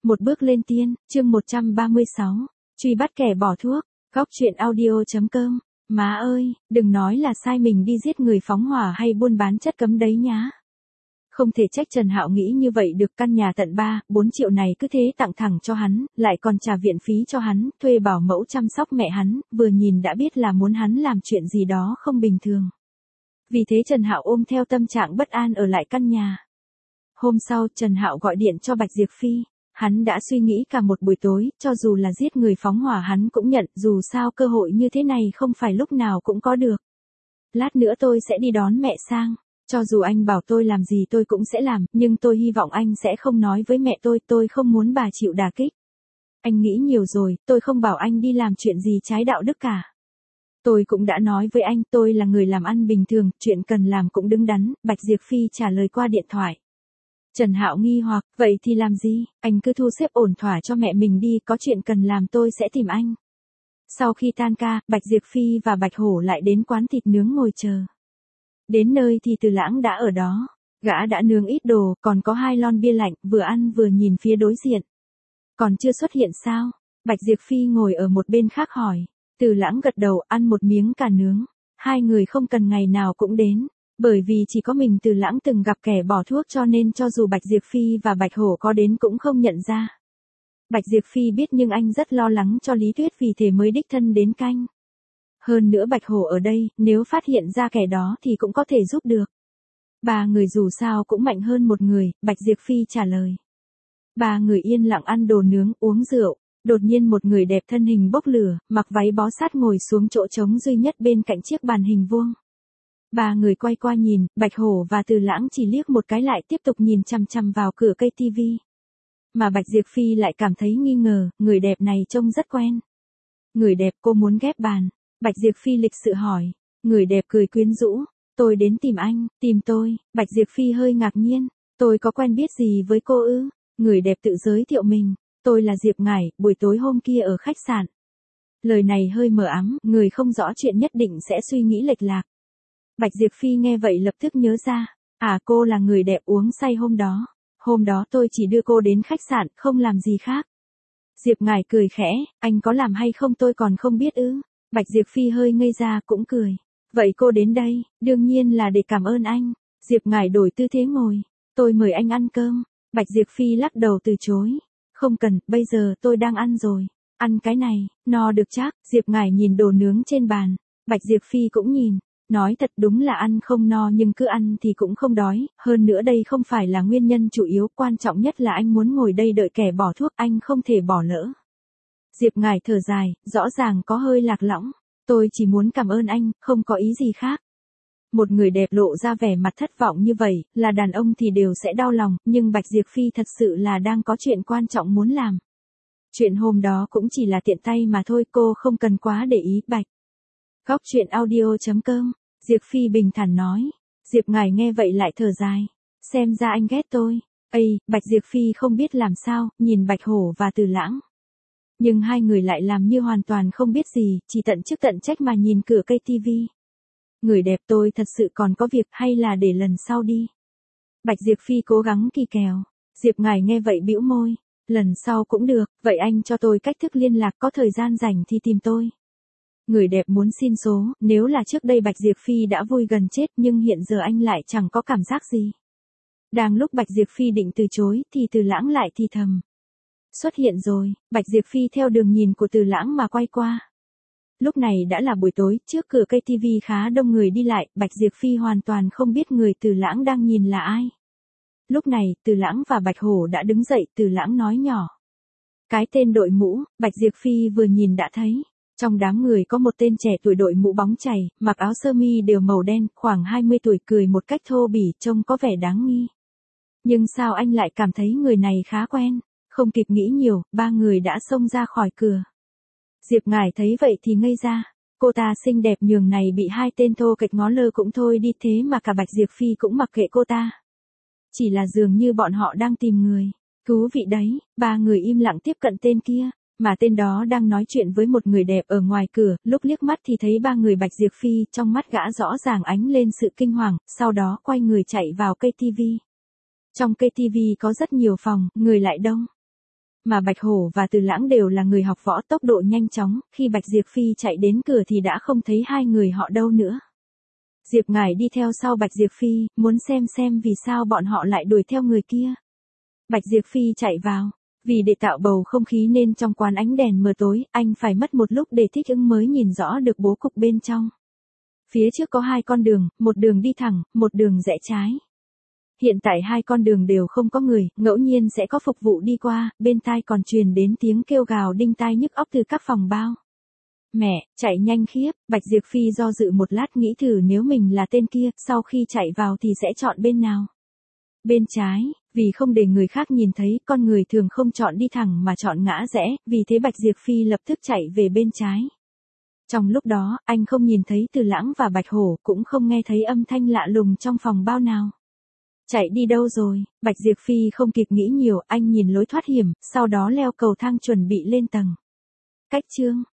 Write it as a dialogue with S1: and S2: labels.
S1: Một bước lên tiên, chương 136. Truy bắt kẻ bỏ thuốc. Góc truyện audio.com. Má ơi, đừng nói là sai mình đi giết người phóng hỏa hay buôn bán chất cấm đấy nhá. Không thể trách Trần Hạo nghĩ như vậy được, căn nhà tận 3-4 triệu này cứ thế tặng thẳng cho hắn, lại còn trả viện phí cho hắn, thuê bảo mẫu chăm sóc mẹ hắn, vừa nhìn đã biết là muốn hắn làm chuyện gì đó không bình thường. Vì thế Trần Hạo ôm theo tâm trạng bất an ở lại căn nhà. Hôm sau Trần Hạo gọi điện cho Bạch Diệp Phi. Hắn đã suy nghĩ cả một buổi tối, cho dù là giết người phóng hỏa hắn cũng nhận, dù sao cơ hội như thế này không phải lúc nào cũng có được. Lát nữa tôi sẽ đi đón mẹ sang, cho dù anh bảo tôi làm gì tôi cũng sẽ làm, nhưng tôi hy vọng anh sẽ không nói với mẹ tôi không muốn bà chịu đả kích. Anh nghĩ nhiều rồi, tôi không bảo anh đi làm chuyện gì trái đạo đức cả. Tôi cũng đã nói với anh, tôi là người làm ăn bình thường, chuyện cần làm cũng đứng đắn, Bạch Diệp Phi trả lời qua điện thoại. Trần Hạo nghi hoặc, vậy thì làm gì, anh cứ thu xếp ổn thỏa cho mẹ mình đi, có chuyện cần làm tôi sẽ tìm anh. Sau khi tan ca, Bạch Diệp Phi và Bạch Hổ lại đến quán thịt nướng ngồi chờ. Đến nơi thì Từ Lãng đã ở đó, gã đã nướng ít đồ, còn có 2 lon bia lạnh, vừa ăn vừa nhìn phía đối diện. Còn chưa xuất hiện sao? Bạch Diệp Phi ngồi ở một bên khác hỏi. Từ Lãng gật đầu, ăn một miếng cà nướng. Hai người không cần ngày nào cũng đến. Bởi vì chỉ có mình Từ Lãng từng gặp kẻ bỏ thuốc cho nên cho dù Bạch Diệp Phi và Bạch Hổ có đến cũng không nhận ra. Bạch Diệp Phi biết nhưng anh rất lo lắng cho Lý Tuyết vì thế mới đích thân đến canh. Hơn nữa Bạch Hổ ở đây, nếu phát hiện ra kẻ đó thì cũng có thể giúp được. 3 người dù sao cũng mạnh hơn một người, Bạch Diệp Phi trả lời. 3 người yên lặng ăn đồ nướng, uống rượu. Đột nhiên một người đẹp thân hình bốc lửa, mặc váy bó sát ngồi xuống chỗ trống duy nhất bên cạnh chiếc bàn hình vuông. 3 người quay qua nhìn, Bạch Hổ và Từ Lãng chỉ liếc một cái lại tiếp tục nhìn chằm chằm vào cửa cây tivi. Mà Bạch Diệp Phi lại cảm thấy nghi ngờ, người đẹp này trông rất quen. Người đẹp, cô muốn ghép bàn. Bạch Diệp Phi lịch sự hỏi. Người đẹp cười quyến rũ. Tôi đến tìm anh, tìm tôi. Bạch Diệp Phi hơi ngạc nhiên. Tôi có quen biết gì với cô ư? Người đẹp tự giới thiệu mình. Tôi là Diệp Ngải, buổi tối hôm kia ở khách sạn. Lời này hơi mờ ám, người không rõ chuyện nhất định sẽ suy nghĩ lệch lạc. Bạch Diệp Phi nghe vậy lập tức nhớ ra. À, cô là người đẹp uống say hôm đó. Hôm đó tôi chỉ đưa cô đến khách sạn, không làm gì khác. Diệp Ngải cười khẽ, anh có làm hay không tôi còn không biết ư. Bạch Diệp Phi hơi ngây ra cũng cười. Vậy cô đến đây, đương nhiên là để cảm ơn anh. Diệp Ngải đổi tư thế ngồi. Tôi mời anh ăn cơm. Bạch Diệp Phi lắc đầu từ chối. Không cần, bây giờ tôi đang ăn rồi. Ăn cái này, no được chắc. Diệp Ngải nhìn đồ nướng trên bàn. Bạch Diệp Phi cũng nhìn. Nói thật đúng là ăn không no nhưng cứ ăn thì cũng không đói. Hơn nữa đây không phải là nguyên nhân chủ yếu, quan trọng nhất là anh muốn ngồi đây đợi kẻ bỏ thuốc, anh không thể bỏ lỡ. Diệp Ngải thở dài, rõ ràng có hơi lạc lõng. Tôi chỉ muốn cảm ơn anh, không có ý gì khác. Một người đẹp lộ ra vẻ mặt thất vọng như vậy, là đàn ông thì đều sẽ đau lòng, nhưng Bạch Diệp Phi thật sự là đang có chuyện quan trọng muốn làm. Chuyện hôm đó cũng chỉ là tiện tay mà thôi, cô không cần quá để ý. Bạch. Góc truyện audio.com. Diệp Phi bình thản nói. Diệp Ngải nghe vậy lại thở dài. Xem ra anh ghét tôi. Ây, Bạch Diệp Phi không biết làm sao, nhìn Bạch Hổ và Từ Lãng. Nhưng hai người lại làm như hoàn toàn không biết gì, chỉ tận chức tận trách mà nhìn cửa cây tivi. Người đẹp, tôi thật sự còn có việc, hay là để lần sau đi. Bạch Diệp Phi cố gắng kỳ kèo. Diệp Ngải nghe vậy bĩu môi. Lần sau cũng được, vậy anh cho tôi cách thức liên lạc, có thời gian rảnh thì tìm tôi. Người đẹp muốn xin số, nếu là trước đây Bạch Diệp Phi đã vui gần chết nhưng hiện giờ anh lại chẳng có cảm giác gì. Đang lúc Bạch Diệp Phi định từ chối thì Từ Lãng lại thì thầm. Xuất hiện rồi, Bạch Diệp Phi theo đường nhìn của Từ Lãng mà quay qua. Lúc này đã là buổi tối, trước cửa cây tivi khá đông người đi lại, Bạch Diệp Phi hoàn toàn không biết người Từ Lãng đang nhìn là ai. Lúc này, Từ Lãng và Bạch Hổ đã đứng dậy, Từ Lãng nói nhỏ. Cái tên đội mũ, Bạch Diệp Phi vừa nhìn đã thấy. Trong đám người có một tên trẻ tuổi đội mũ bóng chày, mặc áo sơ mi đều màu đen, khoảng 20 tuổi, cười một cách thô bỉ, trông có vẻ đáng nghi. Nhưng sao anh lại cảm thấy người này khá quen? Không kịp nghĩ nhiều, 3 người đã xông ra khỏi cửa. Diệp Ngải thấy vậy thì ngây ra. Cô ta xinh đẹp nhường này bị 2 tên thô kệch ngó lơ cũng thôi đi, thế mà cả Bạch Diệp Phi cũng mặc kệ cô ta. Chỉ là dường như bọn họ đang tìm người. Thú vị đấy, 3 người im lặng tiếp cận tên kia. Mà tên đó đang nói chuyện với một người đẹp ở ngoài cửa, lúc liếc mắt thì thấy 3 người Bạch Diệp Phi, trong mắt gã rõ ràng ánh lên sự kinh hoàng, sau đó quay người chạy vào cây tivi. Trong cây tivi có rất nhiều phòng, người lại đông. Mà Bạch Hổ và Từ Lãng đều là người học võ tốc độ nhanh chóng, khi Bạch Diệp Phi chạy đến cửa thì đã không thấy hai người họ đâu nữa. Diệp Ngải đi theo sau Bạch Diệp Phi, muốn xem vì sao bọn họ lại đuổi theo người kia. Bạch Diệp Phi chạy vào. Vì để tạo bầu không khí nên trong quán ánh đèn mờ tối, anh phải mất một lúc để thích ứng mới nhìn rõ được bố cục bên trong. Phía trước có hai con đường, một đường đi thẳng, một đường rẽ trái. Hiện tại hai con đường đều không có người, ngẫu nhiên sẽ có phục vụ đi qua, bên tai còn truyền đến tiếng kêu gào đinh tai nhức óc từ các phòng bao. Mẹ, chạy nhanh khiếp, Bạch Diệp Phi do dự một lát nghĩ thử nếu mình là tên kia, sau khi chạy vào thì sẽ chọn bên nào. Bên trái, vì không để người khác nhìn thấy, con người thường không chọn đi thẳng mà chọn ngã rẽ, vì thế Bạch Diệp Phi lập tức chạy về bên trái. Trong lúc đó, anh không nhìn thấy Từ Lãng và Bạch Hổ, cũng không nghe thấy âm thanh lạ lùng trong phòng bao nào. Chạy đi đâu rồi? Bạch Diệp Phi không kịp nghĩ nhiều, anh nhìn lối thoát hiểm, sau đó leo cầu thang chuẩn bị lên tầng. Cách chương